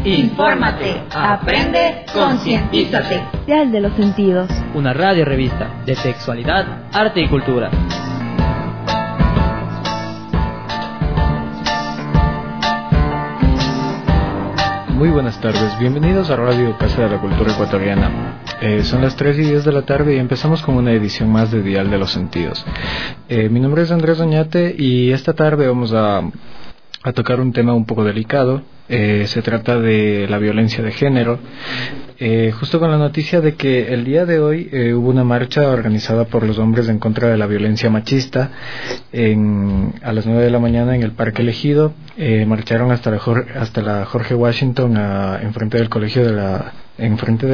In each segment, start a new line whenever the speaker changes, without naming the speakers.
Infórmate, aprende, concientízate.
Dial de los Sentidos.
Una radio revista de sexualidad, arte y cultura.
Muy buenas tardes, bienvenidos a Radio Casa de la Cultura Ecuatoriana. Son las 3:10 de la tarde y empezamos con una edición más de Dial de los Sentidos. Mi nombre es Andrés Oñate y esta tarde vamos a tocar un tema un poco delicado. Se trata de la violencia de género, justo con la noticia de que el día de hoy hubo una marcha organizada por los hombres en contra de la violencia machista a las 9 de la mañana en el Parque Elegido. Marcharon hasta la Jorge Washington enfrente del colegio enfrente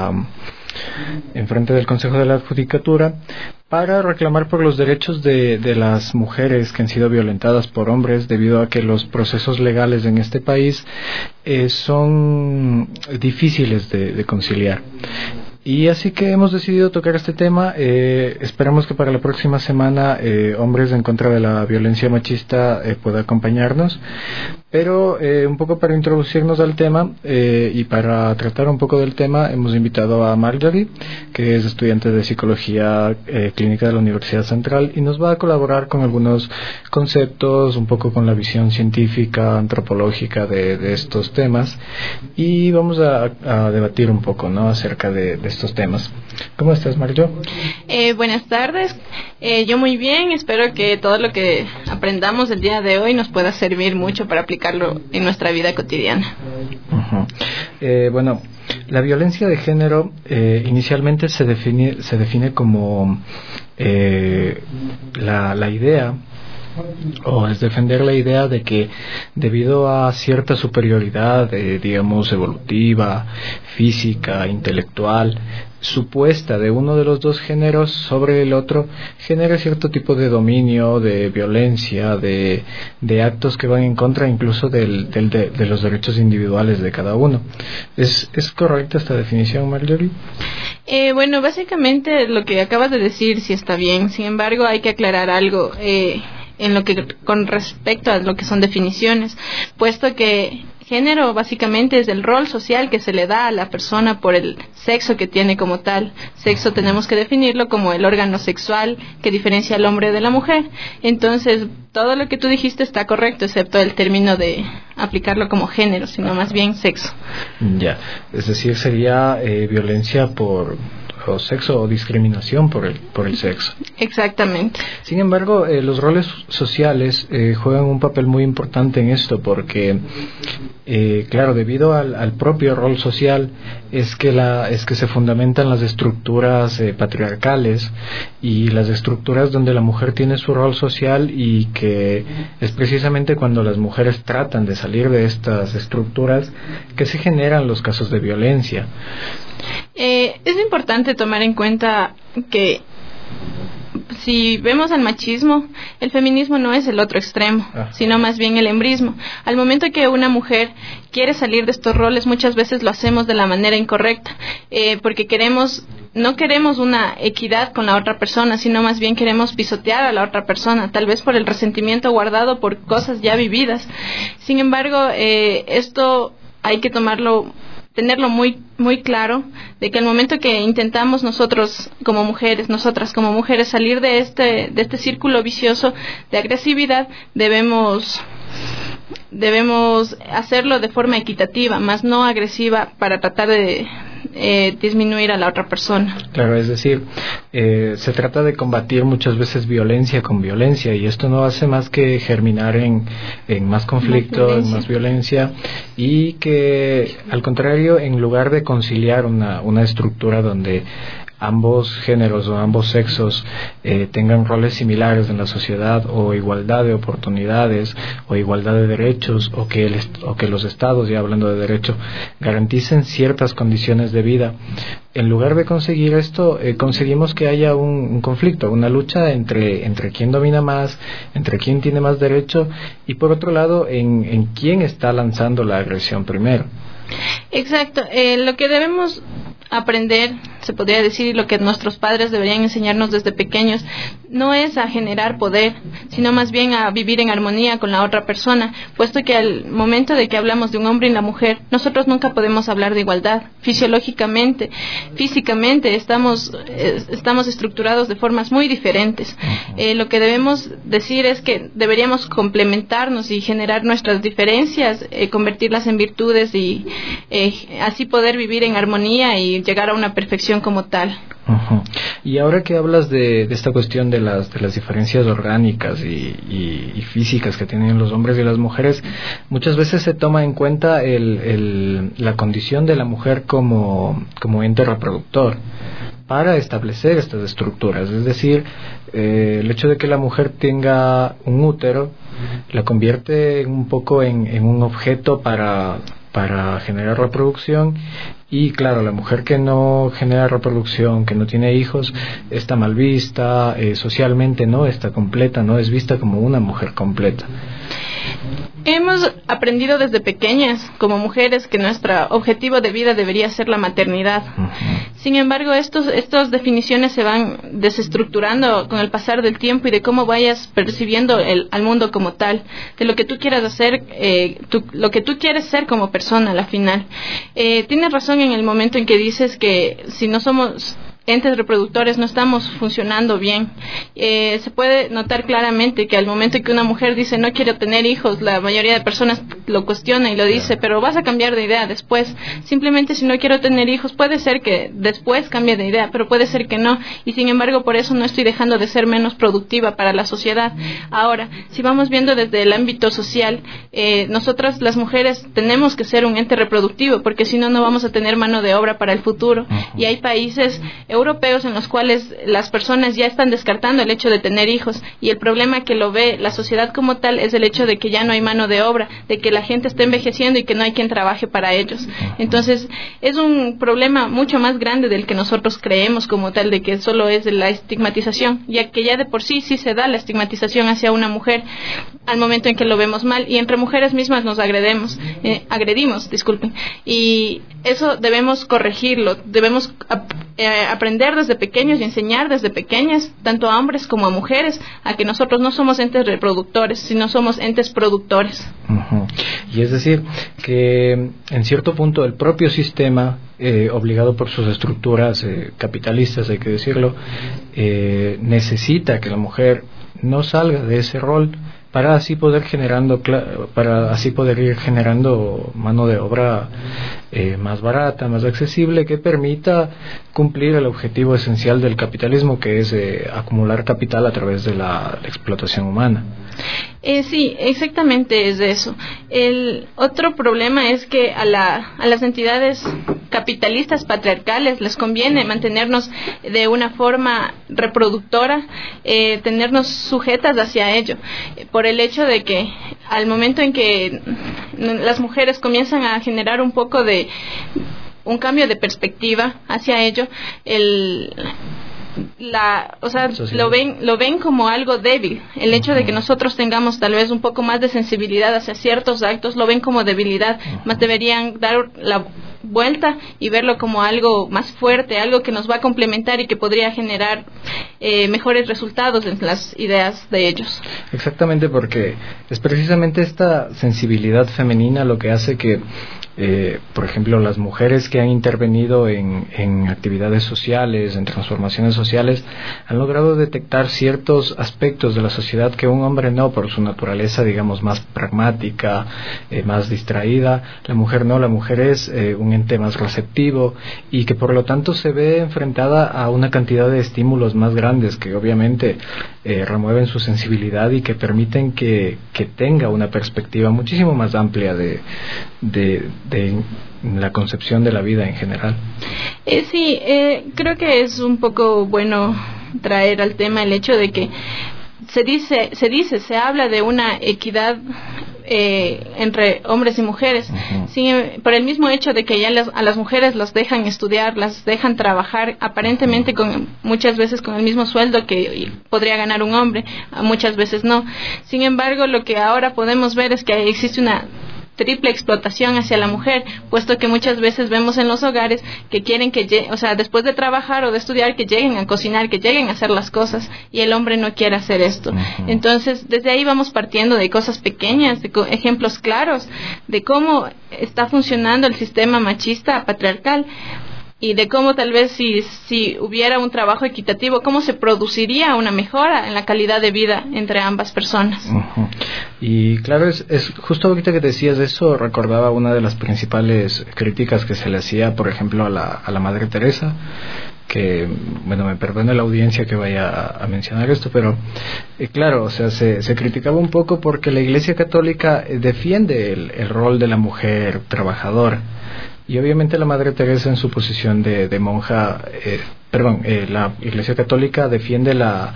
del Consejo de la Judicatura, para reclamar por los derechos de las mujeres que han sido violentadas por hombres, debido a que los procesos legales en este país son difíciles de conciliar. Y así que hemos decidido tocar este tema. Esperamos que para la próxima semana Hombres en contra de la violencia machista pueda acompañarnos. Pero un poco para introducirnos al tema y para tratar un poco del tema, hemos invitado a Marjorie, que es estudiante de Psicología Clínica de la Universidad Central, y nos va a colaborar con algunos conceptos, un poco con la visión científica, antropológica de estos temas, y vamos a debatir un poco, ¿no?, acerca de estos temas. ¿Cómo estás, Marjo?
Buenas tardes. Yo muy bien. Espero que todo lo que aprendamos el día de hoy nos pueda servir mucho para aplicarlo en nuestra vida cotidiana.
Uh-huh. Bueno, la violencia de género inicialmente se define como la idea, o es defender la idea de que debido a cierta superioridad, digamos, evolutiva, física, intelectual, supuesta de uno de los dos géneros sobre el otro, genera cierto tipo de dominio, de violencia, de actos que van en contra incluso de los derechos individuales de cada uno. ¿Es correcta esta definición, Marjorie?
Bueno, básicamente lo que acabas de decir sí está bien. Sin embargo, hay que aclarar algo con respecto a lo que son definiciones, puesto que género básicamente es el rol social que se le da a la persona por el sexo que tiene como tal. Sexo tenemos que definirlo como el órgano sexual que diferencia al hombre de la mujer. Entonces, todo lo que tú dijiste está correcto, excepto el término de aplicarlo como género, sino más bien sexo.
Ya, es decir, sería violencia por sexo o discriminación por el sexo.
Exactamente.
Sin embargo, los roles sociales juegan un papel muy importante en esto, porque claro, debido al propio rol social es que se fundamentan las estructuras patriarcales y las estructuras donde la mujer tiene su rol social, y que es precisamente cuando las mujeres tratan de salir de estas estructuras que se generan los casos de violencia.
Es importante tomar en cuenta que si vemos al machismo, el feminismo no es el otro extremo, sino más bien el embrismo. Al momento que una mujer quiere salir de estos roles, muchas veces lo hacemos de la manera incorrecta, porque no queremos una equidad con la otra persona, sino más bien queremos pisotear a la otra persona, tal vez por el resentimiento guardado por cosas ya vividas. Sin embargo, esto hay que tenerlo muy muy claro, de que al momento que intentamos nosotras como mujeres salir de este círculo vicioso de agresividad, debemos hacerlo de forma equitativa, más no agresiva, para tratar de disminuir a la otra persona.
Claro, es decir, se trata de combatir muchas veces violencia con violencia, y esto no hace más que germinar en más conflicto, en más violencia, y que al contrario, en lugar de conciliar una estructura donde ambos géneros o ambos sexos tengan roles similares en la sociedad, o igualdad de oportunidades, o igualdad de derechos, o que los estados, ya hablando de derecho, garanticen ciertas condiciones de vida. En lugar de conseguir esto, conseguimos que haya un conflicto, una lucha entre quién domina más, entre quién tiene más derecho, y por otro lado, en quién está lanzando la agresión primero.
Exacto. Lo que debemos aprender se podría decir, lo que nuestros padres deberían enseñarnos desde pequeños, no es a generar poder, sino más bien a vivir en armonía con la otra persona, puesto que al momento de que hablamos de un hombre y la mujer, nosotros nunca podemos hablar de igualdad. Fisiológicamente, físicamente, estamos estructurados de formas muy diferentes. Lo que debemos decir es que deberíamos complementarnos y generar nuestras diferencias, convertirlas en virtudes y así poder vivir en armonía y llegar a una perfección como tal.
Y ahora que hablas de esta cuestión de las diferencias orgánicas y físicas que tienen los hombres y las mujeres, muchas veces se toma en cuenta la condición de la mujer como ente reproductor para establecer estas estructuras. Es decir, el hecho de que la mujer tenga un útero la convierte un poco en un objeto para generar reproducción. Y claro, la mujer que no genera reproducción, que no tiene hijos, está mal vista, socialmente no está completa, no es vista como una mujer completa.
Hemos aprendido desde pequeñas, como mujeres, que nuestro objetivo de vida debería ser la maternidad. Sin embargo, estas definiciones se van desestructurando con el pasar del tiempo y de cómo vayas percibiendo al mundo como tal, de lo que tú quieras hacer, lo que tú quieres ser como persona a la final. Tienes razón en el momento en que dices que si no somos entes reproductores no estamos funcionando bien. Se puede notar claramente que al momento en que una mujer dice no quiero tener hijos, la mayoría de personas lo cuestiona y lo dice, pero vas a cambiar de idea después. Simplemente si no quiero tener hijos, puede ser que después cambie de idea, pero puede ser que no, y sin embargo por eso no estoy dejando de ser menos productiva para la sociedad. Ahora, si vamos viendo desde el ámbito social, nosotras las mujeres tenemos que ser un ente reproductivo, porque si no, no vamos a tener mano de obra para el futuro. Y hay países europeos en los cuales las personas ya están descartando el hecho de tener hijos, y el problema que lo ve la sociedad como tal es el hecho de que ya no hay mano de obra, de que la gente está envejeciendo y que no hay quien trabaje para ellos. Entonces es un problema mucho más grande del que nosotros creemos como tal, de que solo es la estigmatización, ya que ya de por sí se da la estigmatización hacia una mujer al momento en que lo vemos mal, y entre mujeres mismas nos agredimos, y eso debemos corregirlo, debemos aprender desde pequeños y enseñar desde pequeñas, tanto a hombres como a mujeres, a que nosotros no somos entes reproductores, sino somos entes productores.
Y es decir, que en cierto punto el propio sistema, obligado por sus estructuras capitalistas, hay que decirlo, necesita que la mujer no salga de ese rol para así poder ir generando mano de obra más barata, más accesible, que permita cumplir el objetivo esencial del capitalismo, que es acumular capital a través de la explotación humana.
Sí, exactamente es eso. El otro problema es que a las entidades capitalistas patriarcales les conviene mantenernos de una forma reproductora, tenernos sujetas hacia ello, por el hecho de que al momento en que las mujeres comienzan a generar un poco de un cambio de perspectiva hacia ello, lo ven como algo débil. El hecho de que nosotros tengamos tal vez un poco más de sensibilidad hacia ciertos actos, lo ven como debilidad, más deberían dar la vuelta y verlo como algo más fuerte, algo que nos va a complementar y que podría generar mejores resultados en las ideas de ellos.
Exactamente, porque es precisamente esta sensibilidad femenina lo que hace que por ejemplo, las mujeres que han intervenido en actividades sociales, en transformaciones sociales, han logrado detectar ciertos aspectos de la sociedad que un hombre no, por su naturaleza, digamos, más pragmática, más distraída. La mujer no, la mujer es un ente más receptivo, y que por lo tanto se ve enfrentada a una cantidad de estímulos más grandes que obviamente remueven su sensibilidad y que permiten que tenga una perspectiva muchísimo más amplia de la concepción de la vida en general.
Sí, creo que es un poco bueno traer al tema el hecho de que se habla de una equidad entre hombres y mujeres, por el mismo hecho de que ya a las mujeres las dejan estudiar, las dejan trabajar aparentemente muchas veces con el mismo sueldo que podría ganar un hombre, muchas veces no. Sin embargo, lo que ahora podemos ver es que existe una triple explotación hacia la mujer, puesto que muchas veces vemos en los hogares que quieren después de trabajar o de estudiar, que lleguen a cocinar, que lleguen a hacer las cosas, y el hombre no quiere hacer esto. Entonces, desde ahí vamos partiendo de cosas pequeñas, de ejemplos claros de cómo está funcionando el sistema machista patriarcal, y de cómo tal vez si hubiera un trabajo equitativo, cómo se produciría una mejora en la calidad de vida entre ambas personas.
Y claro, es justo ahorita que decías eso, recordaba una de las principales críticas que se le hacía, por ejemplo, a la Madre Teresa, que, bueno, me perdone la audiencia que vaya a mencionar esto, pero claro, o sea, se criticaba un poco porque la Iglesia Católica defiende el rol de la mujer trabajadora. Y obviamente la Madre Teresa, en su posición de monja, la Iglesia Católica defiende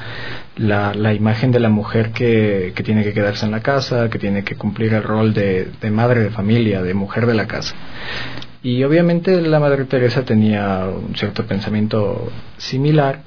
la imagen de la mujer que tiene que quedarse en la casa, que tiene que cumplir el rol de madre de familia, de mujer de la casa. Y obviamente la Madre Teresa tenía un cierto pensamiento similar.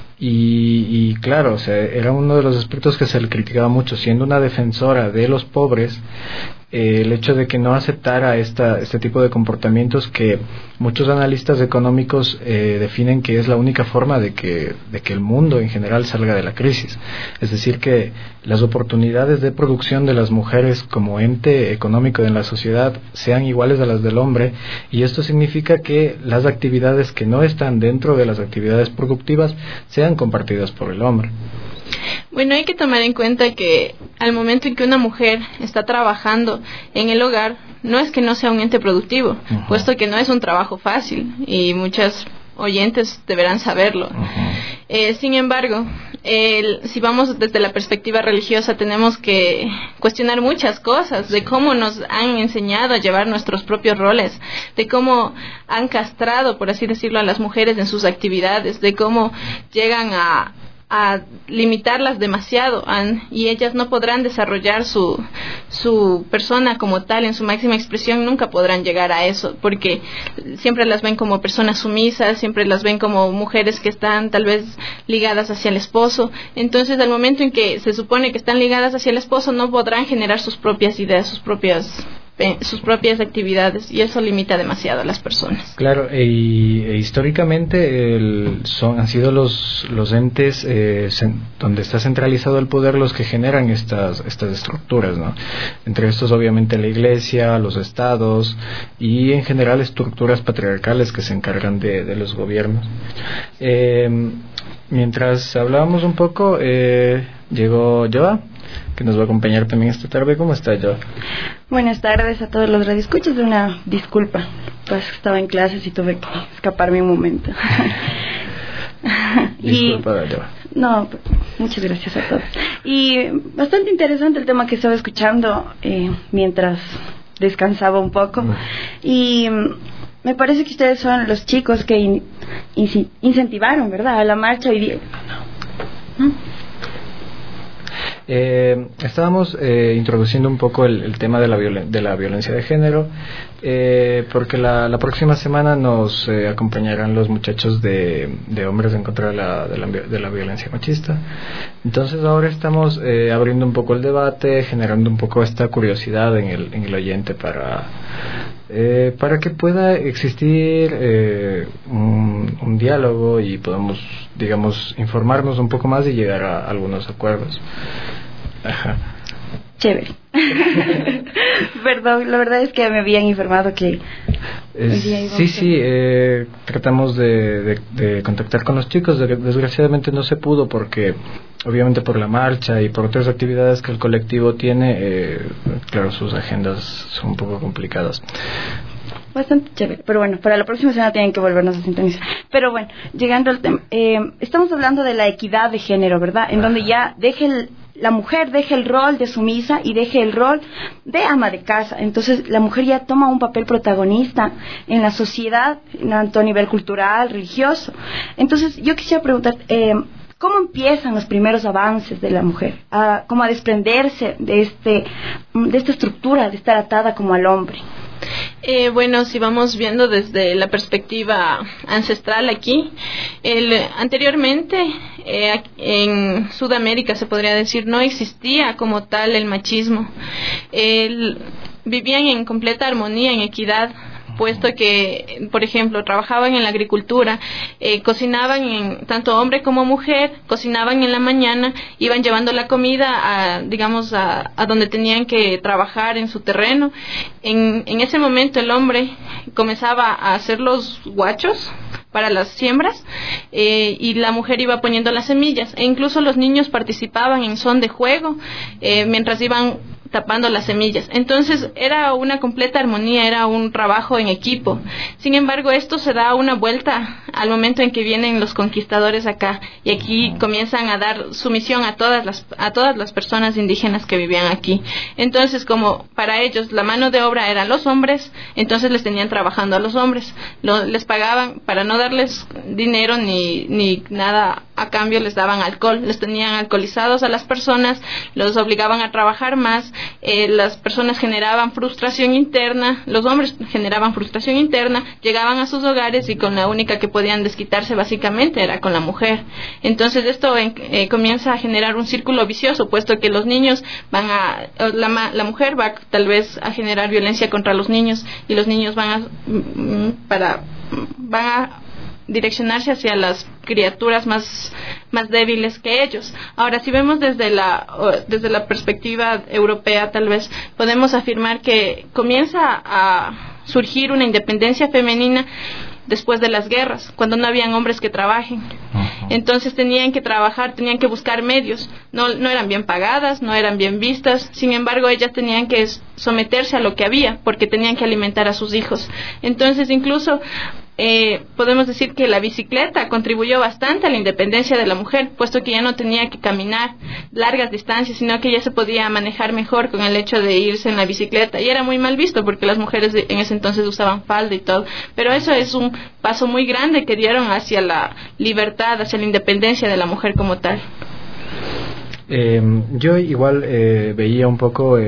Y claro, o sea, era uno de los aspectos que se le criticaba mucho, siendo una defensora de los pobres, el hecho de que no aceptara este tipo de comportamientos que muchos analistas económicos definen que es la única forma de que el mundo en general salga de la crisis. Es decir, que las oportunidades de producción de las mujeres como ente económico en la sociedad sean iguales a las del hombre, y esto significa que las actividades que no están dentro de las actividades productivas sean compartidas por el hombre.
Bueno, hay que tomar en cuenta que al momento en que una mujer está trabajando en el hogar, no es que no sea un ente productivo, puesto que no es un trabajo fácil, y muchas oyentes deberán saberlo. Sin embargo, si vamos desde la perspectiva religiosa, tenemos que cuestionar muchas cosas de cómo nos han enseñado a llevar nuestros propios roles, de cómo han castrado, por así decirlo, a las mujeres en sus actividades, de cómo llegan a limitarlas demasiado, y ellas no podrán desarrollar su persona como tal en su máxima expresión. Nunca podrán llegar a eso, porque siempre las ven como personas sumisas, siempre las ven como mujeres que están tal vez ligadas hacia el esposo. Entonces, al momento en que se supone que están ligadas hacia el esposo, no podrán generar sus propias ideas, sus propias actividades, y eso limita demasiado a las personas.
Claro, históricamente han sido los entes donde está centralizado el poder los que generan estas estructuras, ¿no? Entre estos, obviamente, la Iglesia, los estados y en general estructuras patriarcales que se encargan de los gobiernos. Mientras hablábamos un poco, llegó Joa, que nos va a acompañar también esta tarde. ¿Cómo está, Joa?
Buenas tardes a todos los radioescuchas. Una disculpa, pues estaba en clases y tuve que escaparme un momento.
Disculpa, Joa.
No, muchas gracias a todos. Y bastante interesante el tema que estaba escuchando mientras descansaba un poco. Y me parece que ustedes son los chicos que incentivaron, ¿verdad?, a la marcha hoy día. ¿No?
Estábamos introduciendo un poco el tema de la violencia de género, porque la próxima semana nos acompañarán los muchachos de Hombres en contra de la violencia machista. Entonces ahora estamos abriendo un poco el debate, generando un poco esta curiosidad en el oyente para que pueda existir un diálogo y podamos, digamos, informarnos un poco más y llegar a algunos acuerdos. Ajá.
Chévere. Perdón, la verdad es que me habían informado que
tratamos de contactar con los chicos. Desgraciadamente no se pudo, porque obviamente por la marcha y por otras actividades que el colectivo tiene, claro, sus agendas son un poco complicadas.
Bastante chévere, pero bueno, para la próxima semana tienen que volvernos a sintonizar. Pero bueno, llegando al tema, estamos hablando de la equidad de género, ¿verdad? En donde ya la mujer deje el rol de sumisa y deje el rol de ama de casa. Entonces la mujer ya toma un papel protagonista en la sociedad, tanto a nivel cultural, religioso. Entonces yo quisiera preguntar, ¿cómo empiezan los primeros avances de la mujer? ¿Cómo a desprenderse de esta estructura de estar atada como al hombre?
Bueno, si vamos viendo desde la perspectiva ancestral aquí, anteriormente en Sudamérica, se podría decir, no existía como tal el machismo. vivían en completa armonía, en equidad, puesto que, por ejemplo, trabajaban en la agricultura, cocinaban, tanto hombre como mujer, cocinaban en la mañana, iban llevando la comida a donde tenían que trabajar en su terreno. En ese momento el hombre comenzaba a hacer los guachos para las siembras, y la mujer iba poniendo las semillas, e incluso los niños participaban en son de juego mientras iban tapando las semillas. Entonces era una completa armonía, era un trabajo en equipo. Sin embargo, esto se da una vuelta al momento en que vienen los conquistadores acá, y aquí comienzan a dar sumisión a todas las personas indígenas que vivían aquí. Entonces, como para ellos la mano de obra eran los hombres, entonces les tenían trabajando a los hombres, les pagaban, para no darles dinero ni nada a cambio, les daban alcohol, les tenían alcoholizados a las personas, los obligaban a trabajar más. Las personas generaban frustración interna, los hombres generaban frustración interna, llegaban a sus hogares y con la única que podían desquitarse básicamente era con la mujer. Entonces esto comienza a generar un círculo vicioso, puesto que los niños la mujer va tal vez a generar violencia contra los niños, y los niños van a direccionarse hacia las criaturas más débiles que ellos. Ahora, si vemos desde la perspectiva europea, tal vez podemos afirmar que comienza a surgir una independencia femenina después de las guerras, cuando no habían hombres que trabajen. Entonces tenían que trabajar, tenían que buscar medios, no eran bien pagadas, no eran bien vistas. Sin embargo, ellas tenían que someterse a lo que había, porque tenían que alimentar a sus hijos. Entonces, incluso podemos decir que la bicicleta contribuyó bastante a la independencia de la mujer, puesto que ya no tenía que caminar largas distancias, sino que ya se podía manejar mejor con el hecho de irse en la bicicleta. Y era muy mal visto, porque las mujeres en ese entonces usaban falda y todo. Pero eso es un paso muy grande que dieron hacia la libertad, hacia la independencia de la mujer como tal.
Yo igual veía un poco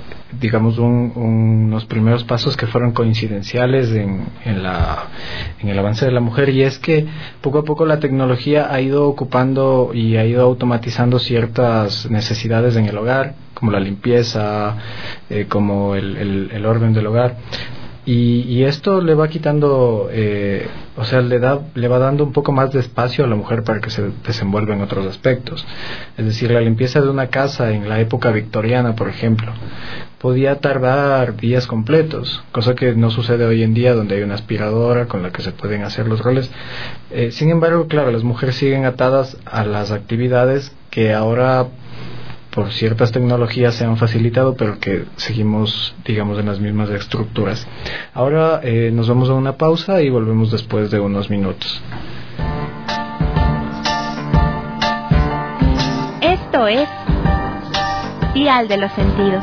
unos primeros pasos que fueron coincidenciales en el avance de la mujer, y es que poco a poco la tecnología ha ido ocupando y ha ido automatizando ciertas necesidades en el hogar, como la limpieza, como el orden del hogar. Y esto le va quitando, le va dando un poco más de espacio a la mujer para que se desenvuelva en otros aspectos. Es decir, la limpieza de una casa en la época victoriana, por ejemplo, podía tardar días completos, cosa que no sucede hoy en día, donde hay una aspiradora con la que se pueden hacer los roles. Sin embargo, claro, las mujeres siguen atadas a las actividades que ahora, por ciertas tecnologías, se han facilitado, pero que seguimos, en las mismas estructuras. Ahora nos vamos a una pausa y volvemos después de unos minutos.
Esto es Dial de los Sentidos.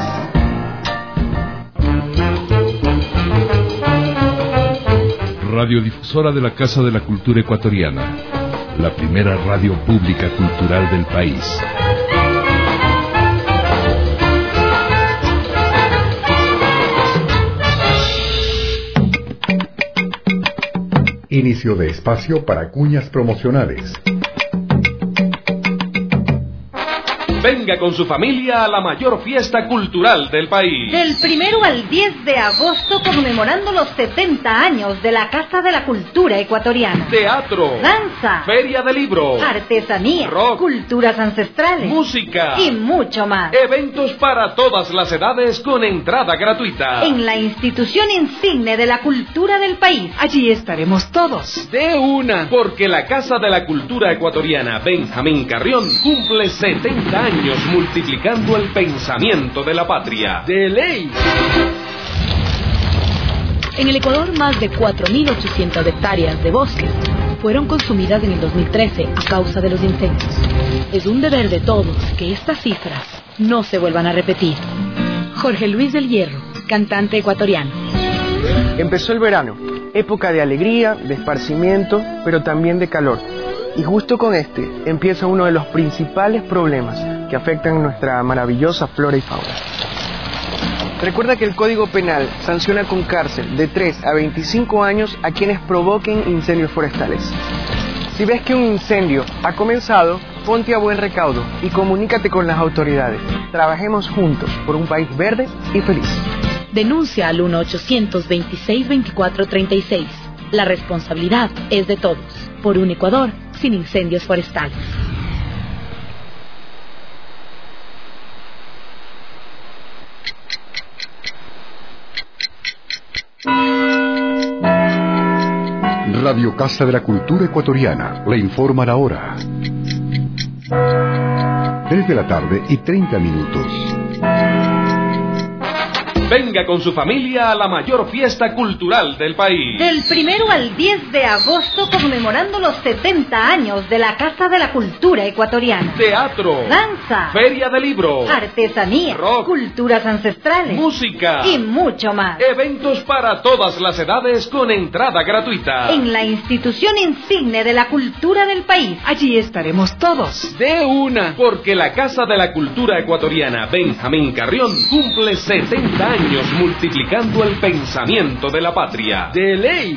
Radiodifusora de la Casa de la Cultura Ecuatoriana, la primera radio pública cultural del país.
Inicio de espacio para cuñas promocionales.
Venga con su familia a la mayor fiesta cultural del país.
Del 1 al 10 de agosto, conmemorando los 70 años de la Casa de la Cultura Ecuatoriana.
Teatro,
danza,
feria de libros,
artesanía,
rock,
culturas ancestrales,
música
y mucho más.
Eventos para todas las edades con entrada gratuita.
En la institución insigne de la cultura del país.
Allí estaremos todos.
De una, porque la Casa de la Cultura Ecuatoriana Benjamín Carrión cumple 70 años multiplicando el pensamiento de la patria. ¡De ley!
En el Ecuador, más de 4.800 hectáreas de bosques fueron consumidas en el 2013 a causa de los incendios. Es un deber de todos que estas cifras no se vuelvan a repetir. Jorge Luis del Hierro, cantante ecuatoriano.
Empezó el verano, época de alegría, de esparcimiento, pero también de calor. Y justo con este empieza uno de los principales problemas que afectan nuestra maravillosa flora y fauna. Recuerda que el Código Penal sanciona con cárcel de 3 a 25 años a quienes provoquen incendios forestales. Si ves que un incendio ha comenzado, ponte a buen recaudo y comunícate con las autoridades. Trabajemos juntos por un país verde y feliz.
Denuncia al 1-800-26-24-36. La responsabilidad es de todos. Por un Ecuador sin incendios forestales.
Radio Casa de la Cultura Ecuatoriana le informa la hora. 3:30
Venga con su familia a la mayor fiesta cultural del país.
Del 1 al 10 de agosto, conmemorando los 70 años de la Casa de la Cultura Ecuatoriana.
Teatro,
danza,
feria de libros,
artesanía,
rock,
culturas ancestrales,
música
y mucho más.
Eventos para todas las edades con entrada gratuita.
En la institución insigne de la cultura del país.
Allí estaremos todos.
De una, porque la Casa de la Cultura Ecuatoriana Benjamín Carrión cumple 70 años multiplicando el pensamiento de la patria. ¡De ley!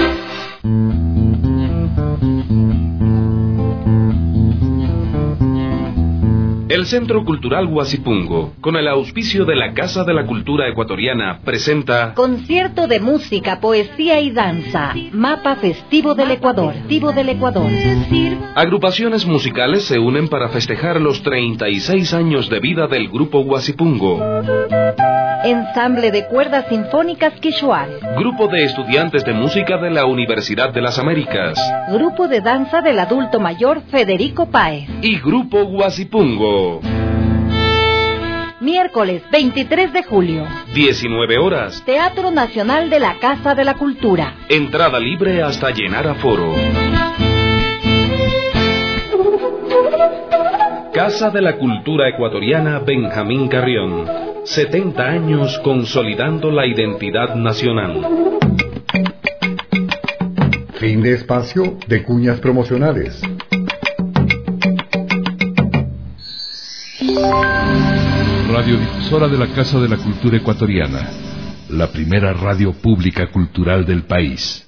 El Centro Cultural Huasipungo, con el auspicio de la Casa de la Cultura Ecuatoriana, presenta
concierto de música, poesía y danza. Mapa Festivo del Ecuador.
Agrupaciones musicales se unen para festejar los 36 años de vida del Grupo Huasipungo.
Ensamble de cuerdas sinfónicas Quishuar.
Grupo de estudiantes de música de la Universidad de las Américas.
Grupo de danza del adulto mayor Federico Páez.
Y Grupo Huasipungo.
Miércoles 23 de julio.
19 horas.
Teatro Nacional de la Casa de la Cultura.
Entrada libre hasta llenar aforo. Casa de la Cultura Ecuatoriana Benjamín Carrión. 70 años consolidando la identidad nacional.
Fin de espacio de cuñas promocionales.
Radiodifusora de la Casa de la Cultura Ecuatoriana, la primera radio pública cultural del país.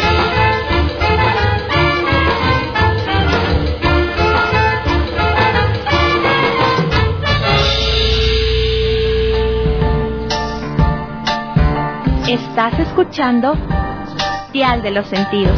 Estás escuchando Dial de los Sentidos.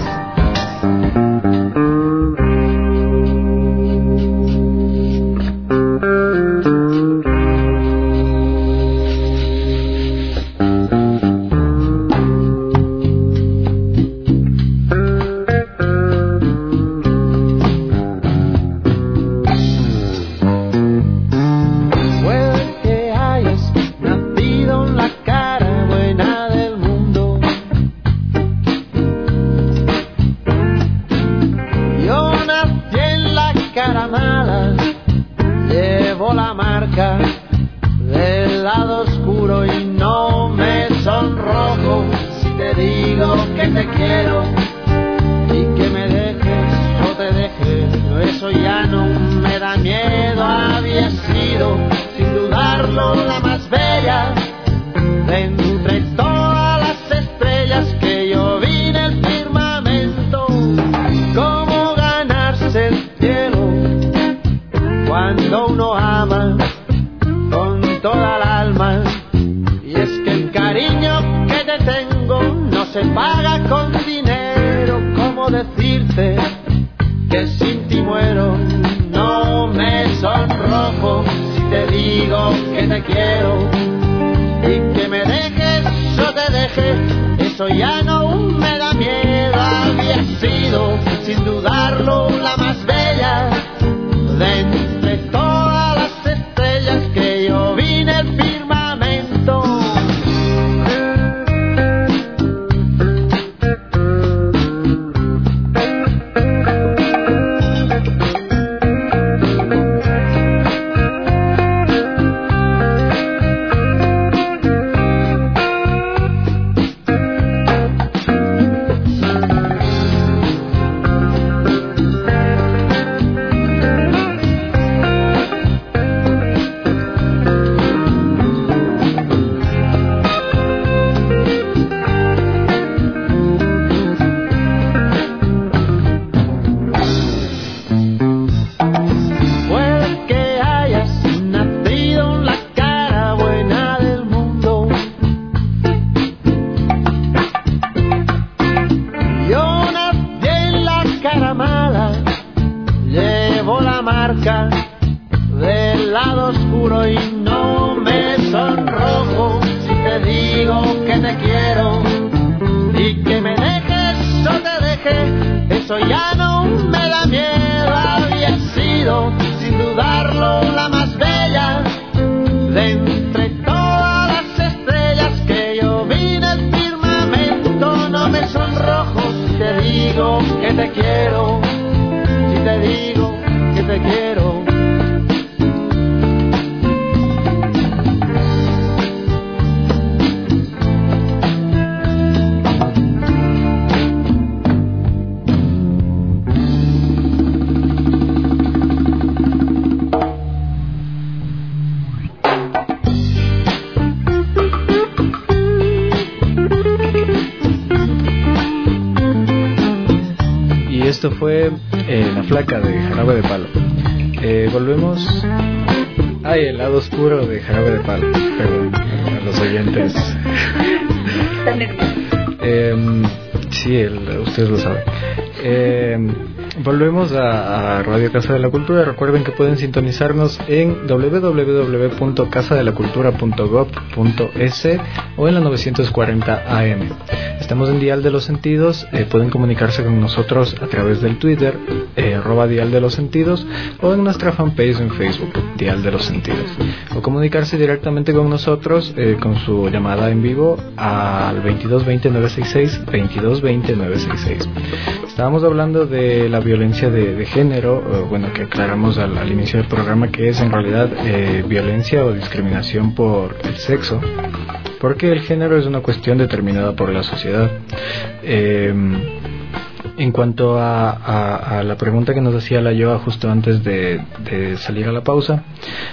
que te quiero y que me dejes o te deje, eso ya no me da miedo. Había sido, sin dudarlo, la más bella de entre todas las estrellas que yo vi en el firmamento. No me sonrojo si te digo que te quiero, si te digo que te quiero.
Esto fue La Flaca de Jarabe de Palo. Volvemos. Ay, el lado oscuro de Jarabe de Palo. Perdón, a los oyentes.
Están nerviosos.
Sí, ustedes lo saben. Volvemos a Radio Casa de la Cultura. Recuerden que pueden sintonizarnos en www.casadelacultura.gov.es o en la 940 AM. Estamos en Dial de los Sentidos. Pueden comunicarse con nosotros a través del Twitter @Dial de los Sentidos o en nuestra fanpage en Facebook, Dial de los Sentidos, o comunicarse directamente con nosotros con su llamada en vivo al 2220-966 2220-966. Estábamos hablando de la violencia de género, que aclaramos al inicio del programa que es en realidad violencia o discriminación por el sexo, porque el género es una cuestión determinada por la sociedad. En cuanto a la pregunta que nos hacía la Yoa justo antes de salir a la pausa,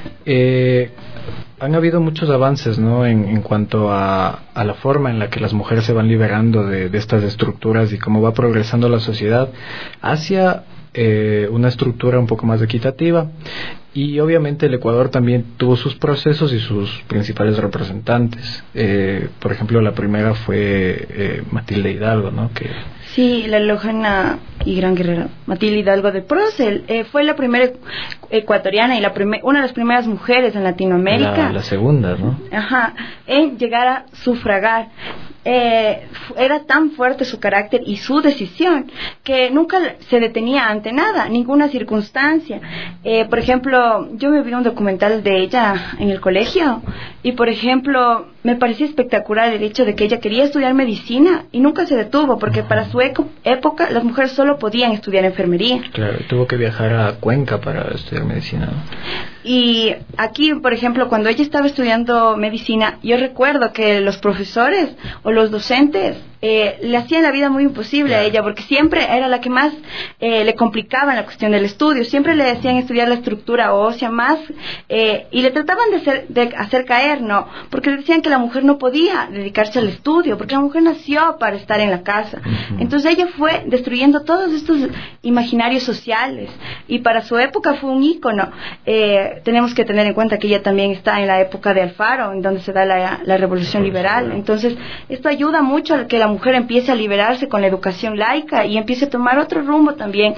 han habido muchos avances, ¿no? En cuanto a la forma en la que las mujeres se van liberando de estas estructuras y cómo va progresando la sociedad hacia una estructura un poco más equitativa. Y obviamente el Ecuador también tuvo sus procesos y sus principales representantes. Por ejemplo, la primera fue Matilde Hidalgo, ¿no?
Sí, la lejana y gran guerrera Matilde Hidalgo de Procel fue la primera ecuatoriana y una de las primeras mujeres en Latinoamérica.
La segunda, ¿no?
Ajá, en llegar a sufragar. Era tan fuerte su carácter y su decisión que nunca se detenía ante nada, ninguna circunstancia. Por ejemplo, yo me vi un documental de ella en el colegio y, por ejemplo, me parecía espectacular el hecho de que ella quería estudiar medicina y nunca se detuvo, porque para su época las mujeres solo podían estudiar enfermería.
Claro, tuvo que viajar a Cuenca para estudiar medicina, ¿no?
Y aquí, por ejemplo, cuando ella estaba estudiando medicina, yo recuerdo que los profesores o los docentes le hacían la vida muy imposible a ella, porque siempre era la que más le complicaba la cuestión del estudio. Siempre le decían estudiar la estructura ósea más y le trataban de hacer caer, ¿no? Porque decían que la mujer no podía dedicarse al estudio, porque la mujer nació para estar en la casa. Entonces ella fue destruyendo todos estos imaginarios sociales y para su época fue un ícono. Tenemos que tener en cuenta que ella también está en la época de Alfaro, en donde se da la revolución liberal. Entonces esto ayuda mucho a que la mujer empiece a liberarse con la educación laica y empiece a tomar otro rumbo también,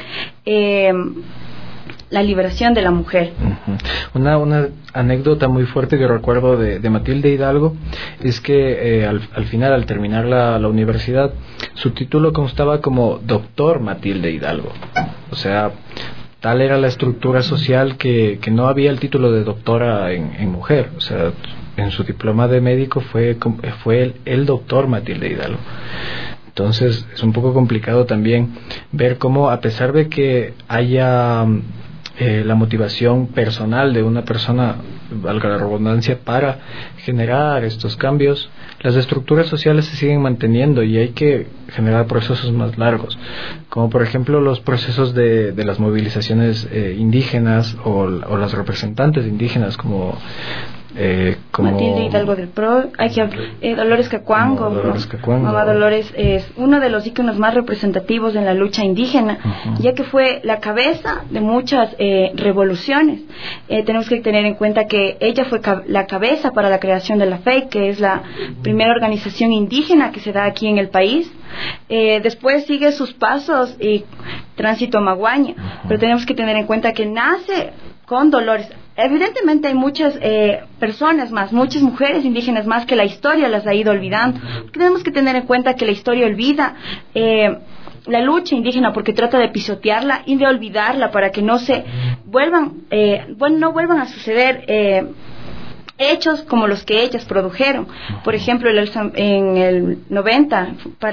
la liberación de la mujer.
Una anécdota muy fuerte que recuerdo de Matilde Hidalgo es que al final, al terminar la universidad, su título constaba como Doctor Matilde Hidalgo. O sea, tal era la estructura social que no había el título de doctora en mujer. O sea, en su diploma de médico fue el doctor Matilde Hidalgo. Entonces es un poco complicado también ver cómo, a pesar de que haya la motivación personal de una persona, valga la redundancia, para generar estos cambios, las estructuras sociales se siguen manteniendo y hay que generar procesos más largos, como por ejemplo los procesos de las movilizaciones indígenas o las representantes indígenas como
Matilde Hidalgo del PRO, Dolores Cacuango. Mamá Dolores es uno de los íconos más representativos en la lucha indígena, ya que fue la cabeza de muchas revoluciones. Tenemos que tener en cuenta que ella fue la cabeza para la creación de la FEI, que es la primera organización indígena que se da aquí en el país. Después sigue sus pasos y Tránsito Maguaña, pero tenemos que tener en cuenta que nace con Dolores. evidentemente hay muchas personas más, muchas mujeres indígenas más que la historia las ha ido olvidando. Tenemos que tener en cuenta que la historia olvida la lucha indígena porque trata de pisotearla y de olvidarla para que no se vuelvan a suceder hechos como los que ellas produjeron. Por ejemplo, en el 90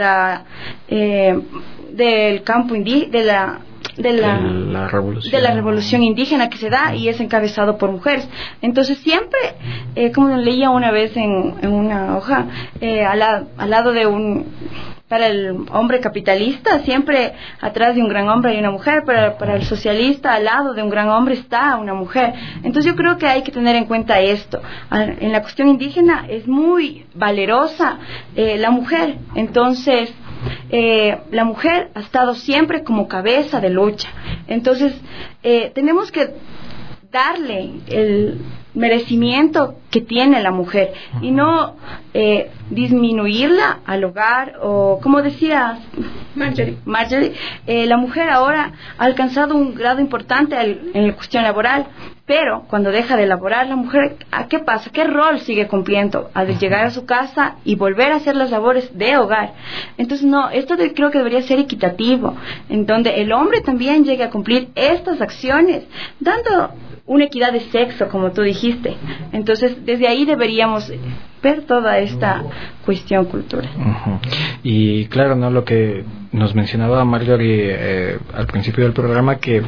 del campo indígena de la revolución indígena que se da y es encabezado por mujeres. Entonces siempre, como leía una vez en una hoja, al lado de para el hombre capitalista, siempre atrás de un gran hombre hay una mujer, para el socialista, al lado de un gran hombre está una mujer. Entonces yo creo que hay que tener en cuenta esto. En la cuestión indígena es muy valerosa la mujer. Entonces, la mujer ha estado siempre como cabeza de lucha. Entonces, tenemos que darle el merecimiento que tiene la mujer y no disminuirla al hogar, o como decía Marjorie, la mujer ahora ha alcanzado un grado importante en la cuestión laboral, pero cuando deja de laborar la mujer, ¿qué pasa? ¿Qué rol sigue cumpliendo? Al llegar a su casa y volver a hacer las labores de hogar. Entonces esto creo que debería ser equitativo, en donde el hombre también llegue a cumplir estas acciones, dando una equidad de sexo, como tú dijiste. Entonces, desde ahí deberíamos ver toda esta cuestión cultural.
Y claro, no, lo que nos mencionaba Marjorie al principio del programa, que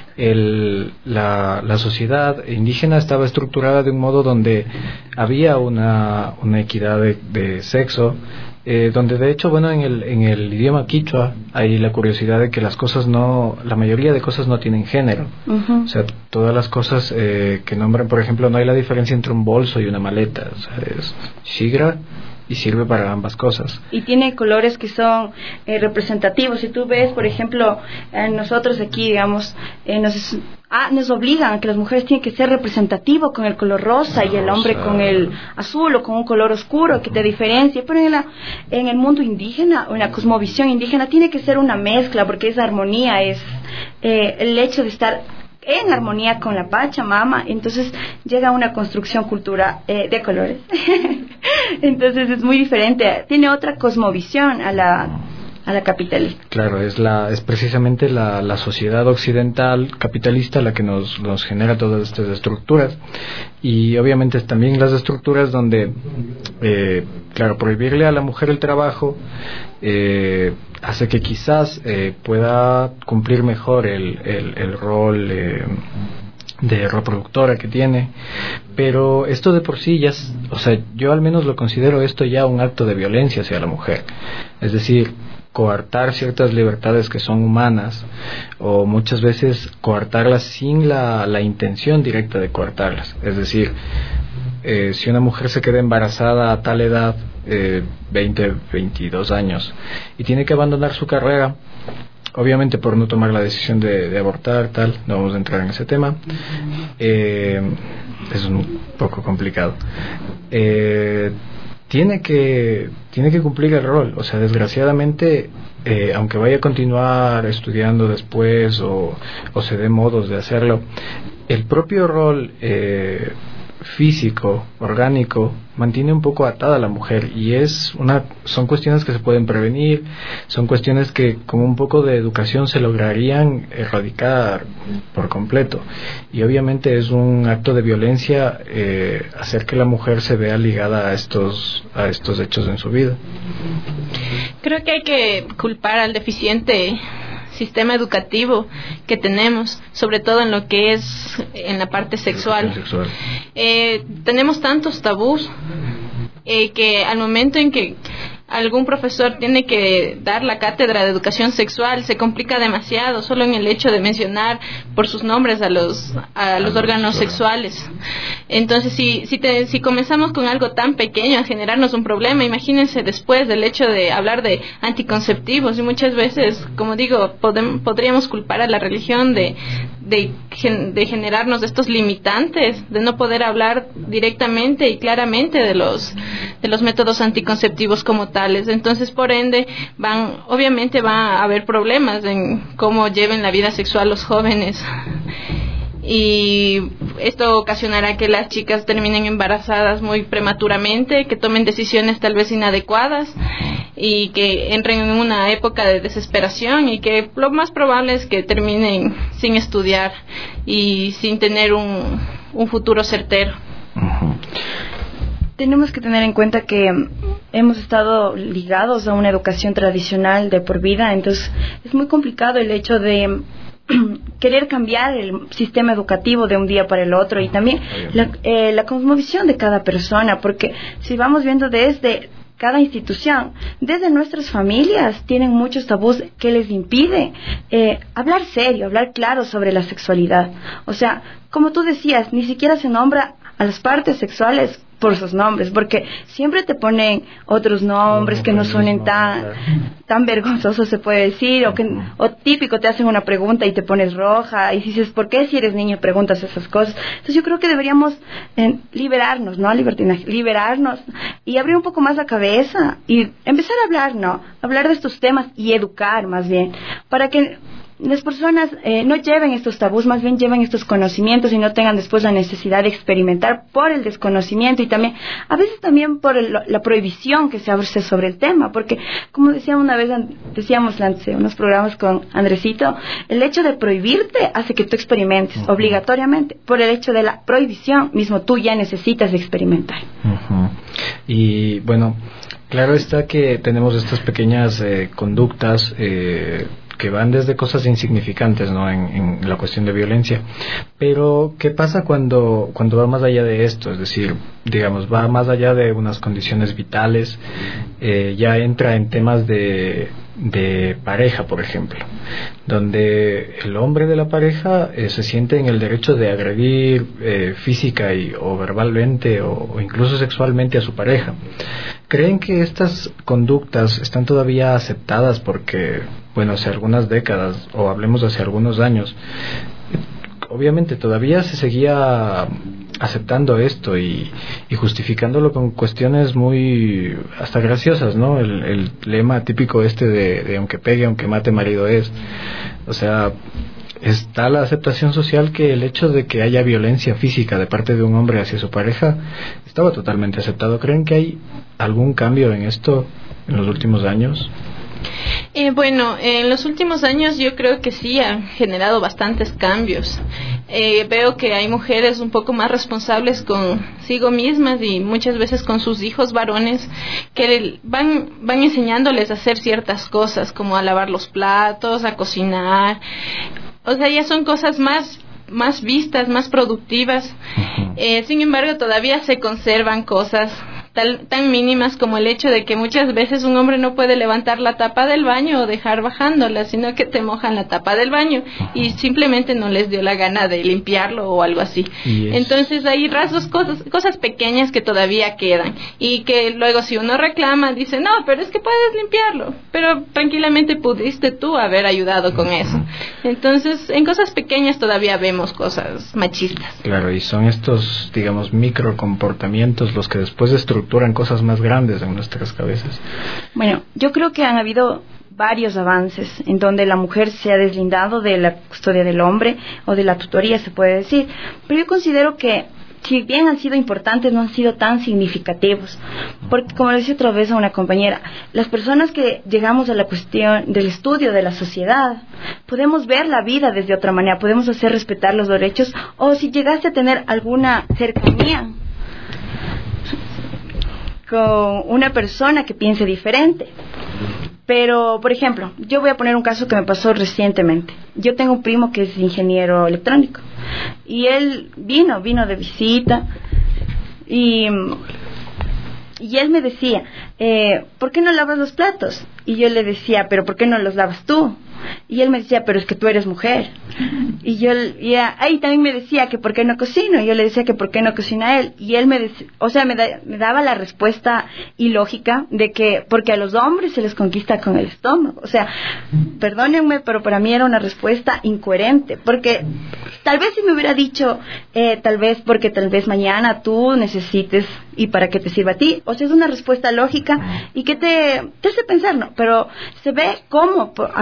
la sociedad indígena estaba estructurada de un modo donde había una equidad de sexo, donde de hecho, bueno, en el idioma quichua hay la curiosidad de que la mayoría de cosas no tienen género. O sea, todas las cosas que nombran, por ejemplo, no hay la diferencia entre un bolso y una maleta. O sea, es shigra y sirve para ambas cosas.
Y tiene colores que son representativos. Si tú ves, por ejemplo, nosotros aquí, digamos, nos obligan a que las mujeres tienen que ser representativos con el color rosa y el hombre con el azul o con un color oscuro que te diferencie. Pero en el mundo indígena o en la cosmovisión indígena tiene que ser una mezcla, porque esa armonía es el hecho de estar en armonía con la Pachamama. Entonces llega una construcción cultural de colores. Entonces es muy diferente, tiene otra cosmovisión a la capitalista.
Claro, es precisamente la sociedad occidental capitalista la que nos genera todas estas estructuras, y obviamente también las estructuras donde claro, prohibirle a la mujer el trabajo hace que quizás pueda cumplir mejor el rol de reproductora que tiene, pero esto de por sí ya yo al menos lo considero esto ya un acto de violencia hacia la mujer. Es decir, coartar ciertas libertades que son humanas, o muchas veces coartarlas sin la intención directa de coartarlas. Es decir, si una mujer se queda embarazada a tal edad, 20, 22 años, y tiene que abandonar su carrera, obviamente por no tomar la decisión de abortar, no vamos a entrar en ese tema, es un poco complicado. Tiene que cumplir el rol. O sea, desgraciadamente, aunque vaya a continuar estudiando después o se dé modos de hacerlo, el propio rol físico, orgánico, mantiene un poco atada a la mujer, y son cuestiones que se pueden prevenir, son cuestiones que con un poco de educación se lograrían erradicar por completo, y obviamente es un acto de violencia hacer que la mujer se vea ligada a estos hechos en su vida.
Creo que hay que culpar al deficiente sistema educativo que tenemos, sobre todo en lo que es en la parte sexual. Tenemos tantos tabús que al momento en que algún profesor tiene que dar la cátedra de educación sexual se complica demasiado solo en el hecho de mencionar por sus nombres a los órganos sexuales. Entonces, si comenzamos con algo tan pequeño a generarnos un problema, imagínense después del hecho de hablar de anticonceptivos, y muchas veces, como digo, podríamos culpar a la religión de generarnos estos limitantes, de no poder hablar directamente y claramente de los métodos anticonceptivos como tales. Entonces, por ende, obviamente va a haber problemas en cómo lleven la vida sexual los jóvenes. Y esto ocasionará que las chicas terminen embarazadas muy prematuramente, que tomen decisiones tal vez inadecuadas y que entren en una época de desesperación, y que lo más probable es que terminen sin estudiar y sin tener un futuro certero.
Tenemos que tener en cuenta que hemos estado ligados a una educación tradicional de por vida, entonces es muy complicado el hecho de querer cambiar el sistema educativo de un día para el otro, y también la cosmovisión de cada persona, porque si vamos viendo desde cada institución, desde nuestras familias, tienen muchos tabús que les impide hablar serio, hablar claro sobre la sexualidad. O sea, como tú decías, ni siquiera se nombra a las partes sexuales por sus nombres, porque siempre te ponen otros nombres que no suenen tan vergonzosos, se puede decir, o típico, te hacen una pregunta y te pones roja, y dices, ¿por qué si eres niño preguntas esas cosas? Entonces yo creo que deberíamos liberarnos, ¿no? Liberarnos y abrir un poco más la cabeza y empezar a hablar, ¿no? Hablar de estos temas y educar más bien, para que las personas no lleven estos tabús, más bien lleven estos conocimientos y no tengan después la necesidad de experimentar por el desconocimiento, y también, a veces también por la prohibición que se hace sobre el tema, porque como decíamos hace unos programas con Andresito, el hecho de prohibirte hace que tú experimentes obligatoriamente. Por el hecho de la prohibición mismo tú ya necesitas experimentar.
Y bueno, claro está que tenemos estas pequeñas conductas que van desde cosas insignificantes, ¿no? En la cuestión de violencia. Pero, ¿qué pasa cuando va más allá de esto? Es decir, digamos, va más allá de unas condiciones vitales, ya entra en temas de pareja, por ejemplo, donde el hombre de la pareja se siente en el derecho de agredir física o verbalmente o incluso sexualmente a su pareja. ¿Creen que estas conductas están todavía aceptadas? Porque, bueno, hace algunas décadas, o hablemos de hace algunos años, obviamente todavía se seguía aceptando esto y justificándolo con cuestiones muy hasta graciosas, ¿no? El lema típico de aunque pegue, aunque mate, marido es. O sea, está la aceptación social que el hecho de que haya violencia física de parte de un hombre hacia su pareja estaba totalmente aceptado. ¿Creen que hay algún cambio en esto en los últimos años?
Bueno, en los últimos años yo creo que sí han generado bastantes cambios. Veo que hay mujeres un poco más responsables consigo mismas y muchas veces con sus hijos varones, que van enseñándoles a hacer ciertas cosas, como a lavar los platos, a cocinar. O sea, ya son cosas más vistas, más productivas. Sin embargo, todavía se conservan cosas tan mínimas como el hecho de que muchas veces un hombre no puede levantar la tapa del baño o dejar bajándola, sino que te mojan la tapa del baño y simplemente no les dio la gana de limpiarlo o algo así. Entonces hay rasgos, cosas pequeñas que todavía quedan, y que luego si uno reclama dice, no, pero es que puedes limpiarlo, pero tranquilamente pudiste tú haber ayudado con eso. Entonces en cosas pequeñas todavía vemos cosas machistas.
Claro, y son estos, digamos, microcomportamientos los que después estructuran cosas más grandes en nuestras cabezas.
Bueno, yo creo que han habido varios avances en donde la mujer se ha deslindado de la custodia del hombre o de la tutoría, se puede decir, pero yo considero que si bien han sido importantes, no han sido tan significativos, porque como le decía otra vez a una compañera, las personas que llegamos a la cuestión del estudio de la sociedad, podemos ver la vida desde otra manera, podemos hacer respetar los derechos, o si llegaste a tener alguna cercanía con una persona que piense diferente. Pero, por ejemplo, yo voy a poner un caso que me pasó recientemente. Yo tengo un primo que es ingeniero electrónico y él vino de visita y él me decía, ¿por qué no lavas los platos? Y yo le decía, ¿pero por qué no los lavas tú? Y él me decía, pero es que tú eres mujer. Y yo, ahí también me decía que por qué no cocino. Y yo le decía que por qué no cocina él. Y él me decía, o sea, me daba la respuesta ilógica de que porque a los hombres se les conquista con el estómago. O sea, perdónenme, pero para mí era una respuesta incoherente. Porque tal vez si me hubiera dicho, tal vez porque tal vez mañana tú necesites y para que te sirva a ti. O sea, es una respuesta lógica y que te hace pensar, ¿no? Pero se ve cómo, a pesar de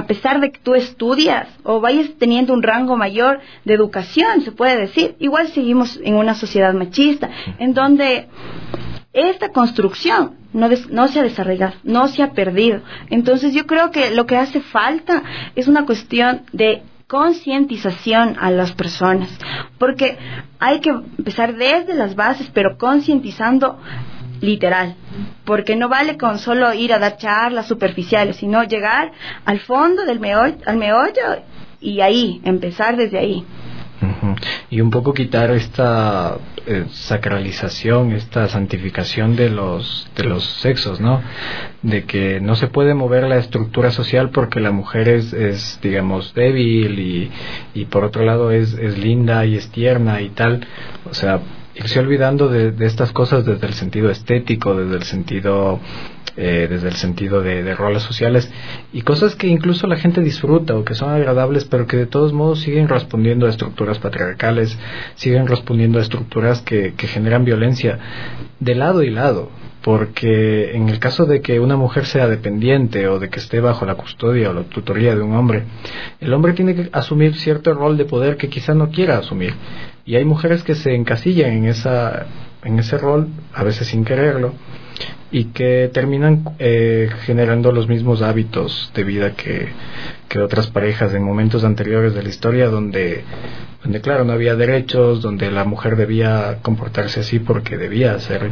de que tú estudias o vayas teniendo un rango mayor de educación, se puede decir. Igual seguimos en una sociedad machista, en donde esta construcción no se ha desarrollado, no se ha perdido. Entonces yo creo que lo que hace falta es una cuestión de concientización a las personas, porque hay que empezar desde las bases, pero concientizando literal, porque no vale con solo ir a dar charlas superficiales, sino llegar al fondo del al meollo y ahí, empezar desde ahí.
Y un poco quitar esta sacralización, esta santificación de los sexos, ¿no? De que no se puede mover la estructura social porque la mujer es digamos, débil y por otro lado es linda y es tierna y tal. O sea, irse olvidando de estas cosas desde el sentido estético, desde el sentido de roles sociales y cosas que incluso la gente disfruta o que son agradables, pero que de todos modos siguen respondiendo a estructuras patriarcales, siguen respondiendo a estructuras que generan violencia de lado y lado. Porque en el caso de que una mujer sea dependiente o de que esté bajo la custodia o la tutoría de un hombre, el hombre tiene que asumir cierto rol de poder que quizá no quiera asumir. Y hay mujeres que se encasillan en ese rol, a veces sin quererlo, y que terminan generando los mismos hábitos de vida que otras parejas en momentos anteriores de la historia, donde claro, no había derechos, donde la mujer debía comportarse así porque debía hacerlo.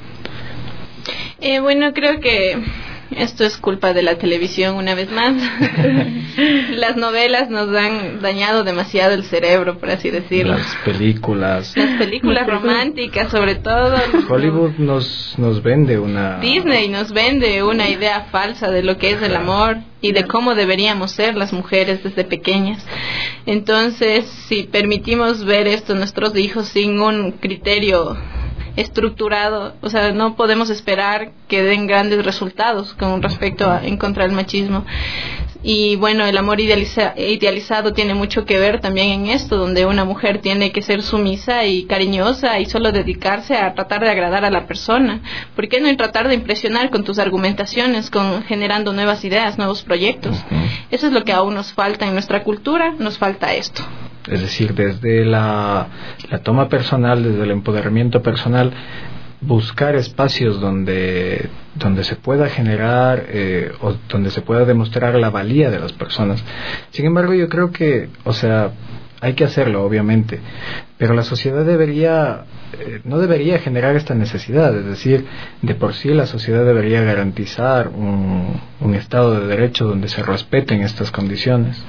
Bueno, creo que esto es culpa de la televisión una vez más. Las novelas nos han dañado demasiado el cerebro, por así decirlo.
Las películas
románticas, sobre todo.
Hollywood nos vende
Disney nos vende una idea falsa de lo que es el amor y de cómo deberíamos ser las mujeres desde pequeñas. Entonces, si permitimos ver esto a nuestros hijos sin un criterio estructurado, o sea, no podemos esperar que den grandes resultados con respecto en contra del machismo. Y bueno, el amor idealizado tiene mucho que ver también en esto, donde una mujer tiene que ser sumisa y cariñosa y solo dedicarse a tratar de agradar a la persona. ¿Por qué no en tratar de impresionar con tus argumentaciones, generando nuevas ideas, nuevos proyectos? Eso es lo que aún nos falta en nuestra cultura, nos falta esto.
Es decir, desde la toma personal, desde el empoderamiento personal, buscar espacios donde se pueda generar o donde se pueda demostrar la valía de las personas. Sin embargo, yo creo que, o sea, hay que hacerlo, obviamente, pero la sociedad no debería generar esta necesidad. Es decir, de por sí la sociedad debería garantizar un estado de derecho donde se respeten estas condiciones.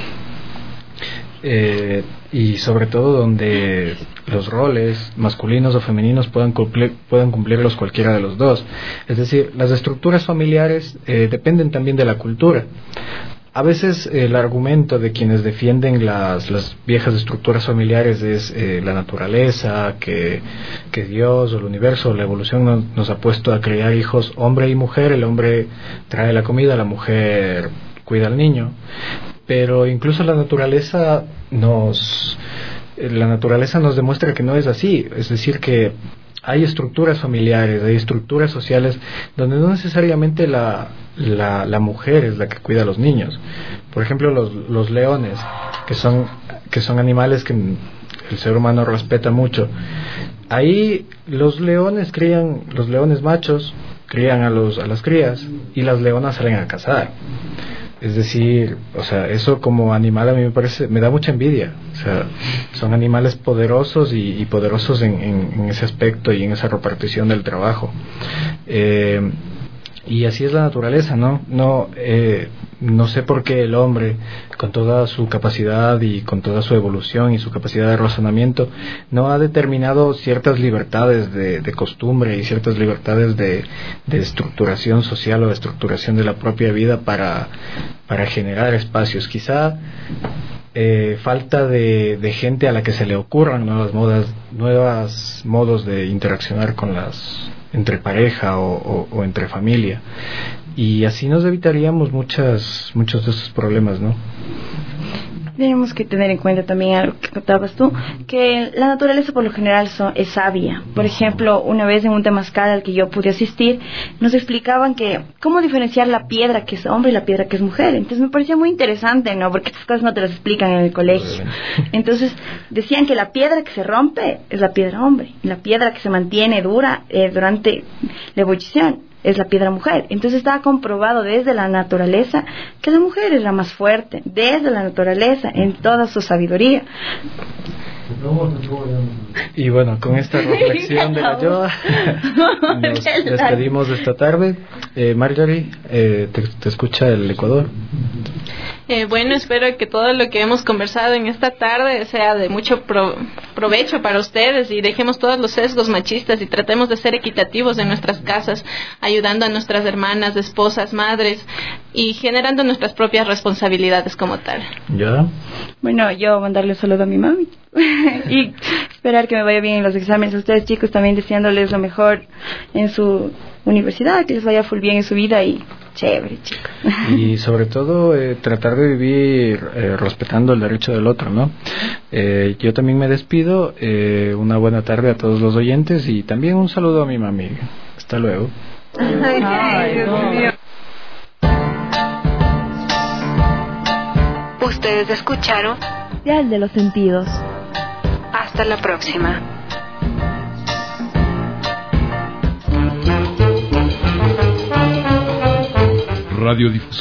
Y sobre todo donde los roles masculinos o femeninos puedan cumplirlos cualquiera de los dos. Es decir, las estructuras familiares dependen también de la cultura. A veces el argumento de quienes defienden las viejas estructuras familiares es la naturaleza, que Dios o el universo o la evolución nos ha puesto a criar hijos hombre y mujer. El hombre trae la comida, la mujer cuida al niño. Pero incluso la naturaleza nos demuestra que no es así. Es decir, que hay estructuras familiares, hay estructuras sociales donde no necesariamente la mujer es la que cuida a los niños. Por ejemplo, los leones, que son animales que el ser humano respeta mucho. Ahí los leones machos crían a las crías y las leonas salen a cazar. Es decir, o sea, eso como animal a mí me da mucha envidia. O sea, son animales poderosos y poderosos en ese aspecto y en esa repartición del trabajo. Y así es la naturaleza, ¿no? No sé por qué el hombre, con toda su capacidad y con toda su evolución y su capacidad de razonamiento, no ha determinado ciertas libertades de costumbre y ciertas libertades de estructuración social o de estructuración de la propia vida para generar espacios. Quizá falta de gente a la que se le ocurran nuevos modos de interaccionar entre pareja o entre familia, y así nos evitaríamos muchos de esos problemas, ¿no?
Tenemos que tener en cuenta también algo que contabas tú, que la naturaleza por lo general es sabia. Por ejemplo, una vez en un temazcal al que yo pude asistir, nos explicaban que cómo diferenciar la piedra que es hombre y la piedra que es mujer. Entonces me parecía muy interesante, ¿no? Porque estas cosas no te las explican en el colegio. Entonces decían que la piedra que se rompe es la piedra hombre, y la piedra que se mantiene dura durante la ebullición es la piedra mujer. Entonces estaba comprobado desde la naturaleza que la mujer es la más fuerte, desde la naturaleza, en toda su sabiduría.
Y bueno, con esta reflexión de la Yoa nos despedimos de esta tarde. Marjorie, te escucha el Ecuador.
Bueno, espero que todo lo que hemos conversado en esta tarde sea de mucho provecho para ustedes y dejemos todos los sesgos machistas y tratemos de ser equitativos en nuestras casas, ayudando a nuestras hermanas, esposas, madres y generando nuestras propias responsabilidades como tal.
¿Ya?
Bueno, yo mandarle un saludo a mi mami y esperar que me vaya bien en los exámenes. A ustedes, chicos, también deseándoles lo mejor en su universidad, que les vaya full bien en su vida y chévere, chicos.
Y sobre todo tratar de vivir respetando el derecho del otro, ¿no? Yo también me despido. Una buena tarde a todos los oyentes y también un saludo a mi mami. Hasta luego.
Ay, Dios mío.
Ustedes escucharon
Dial de los Sentidos.
Hasta la próxima.
Radiodifusora.